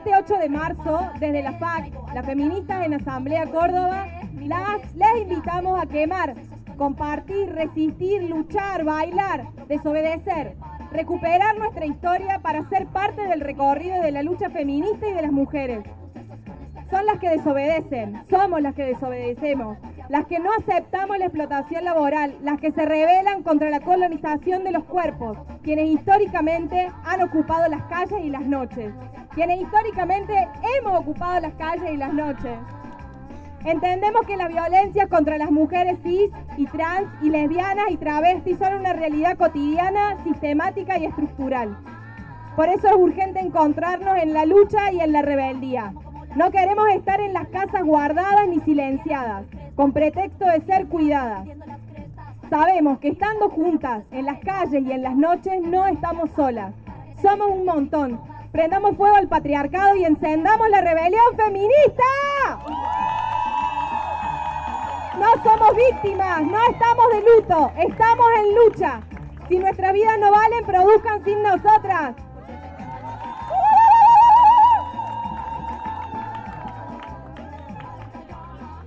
este 8 de marzo, desde la FAC, las feministas en Asamblea Córdoba, les invitamos a quemar, compartir, resistir, luchar, bailar, desobedecer, recuperar nuestra historia para ser parte del recorrido de la lucha feminista y de las mujeres. Son las que desobedecen, somos las que desobedecemos, las que no aceptamos la explotación laboral, las que se rebelan contra la colonización de los cuerpos, quienes históricamente han ocupado las calles y las noches, quienes históricamente hemos ocupado las calles y las noches. Entendemos que las violencias contra las mujeres cis y trans y lesbianas y travestis son una realidad cotidiana, sistemática y estructural. Por eso es urgente encontrarnos en la lucha y en la rebeldía. No queremos estar en las casas guardadas ni silenciadas, con pretexto de ser cuidadas. Sabemos que estando juntas en las calles y en las noches no estamos solas. Somos un montón. Prendamos fuego al patriarcado y encendamos la rebelión feminista. No somos víctimas, no estamos de luto, estamos en lucha. Si nuestras vidas no valen, produzcan sin nosotras.